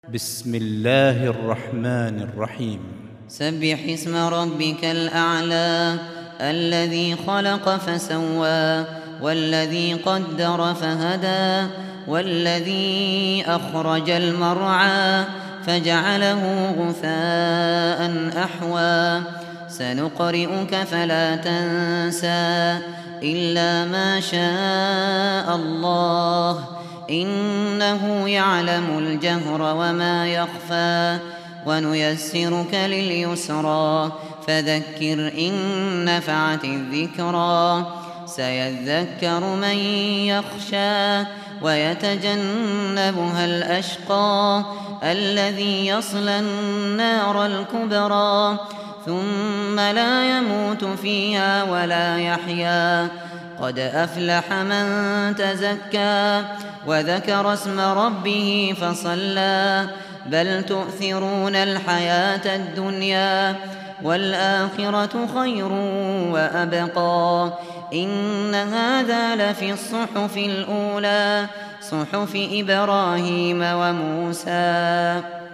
بسم الله الرحمن الرحيم. سبح اسم ربك الأعلى الذي خلق فسوى والذي قدر فهدى والذي أخرج المرعى فجعله غثاء أحوى سنقرئك فلا تنسى إلا ما شاء الله إنه يعلم الجهر وما يخفى ونيسرك لليسرى فذكر إن نفعت الذكرى سيذكر من يخشى ويتجنبها الأشقى الذي يصلى النار الكبرى ثم لا يموت فيها ولا يحيا قد أفلح من تزكى وذكر اسم ربه فصلى بل تؤثرون الحياة الدنيا والآخرة خير وأبقى إن هذا لفي الصحف الأولى صحف إبراهيم وموسى.